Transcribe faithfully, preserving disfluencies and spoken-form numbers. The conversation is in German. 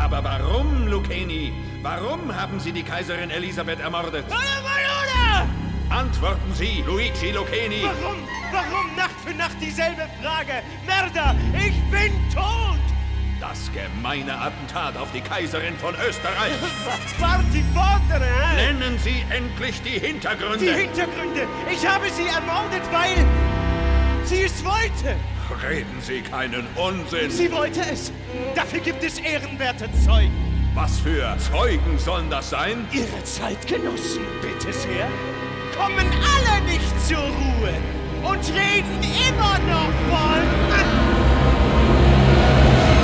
Aber warum, Lucchini? Warum haben Sie die Kaiserin Elisabeth ermordet? Malona! Antworten Sie, Luigi Lucchini! Warum? Warum Nacht für Nacht dieselbe Frage? Mörder, ich bin tot! Das gemeine Attentat auf die Kaiserin von Österreich! Was war die Fordere, hä? Nennen Sie endlich die Hintergründe! Die Hintergründe! Ich habe sie ermordet, weil sie es wollte! Reden Sie keinen Unsinn! Sie wollte es! Dafür gibt es ehrenwerte Zeugen! Was für Zeugen sollen das sein? Ihre Zeitgenossen, bitte sehr, kommen alle nicht zur Ruhe und reden immer noch von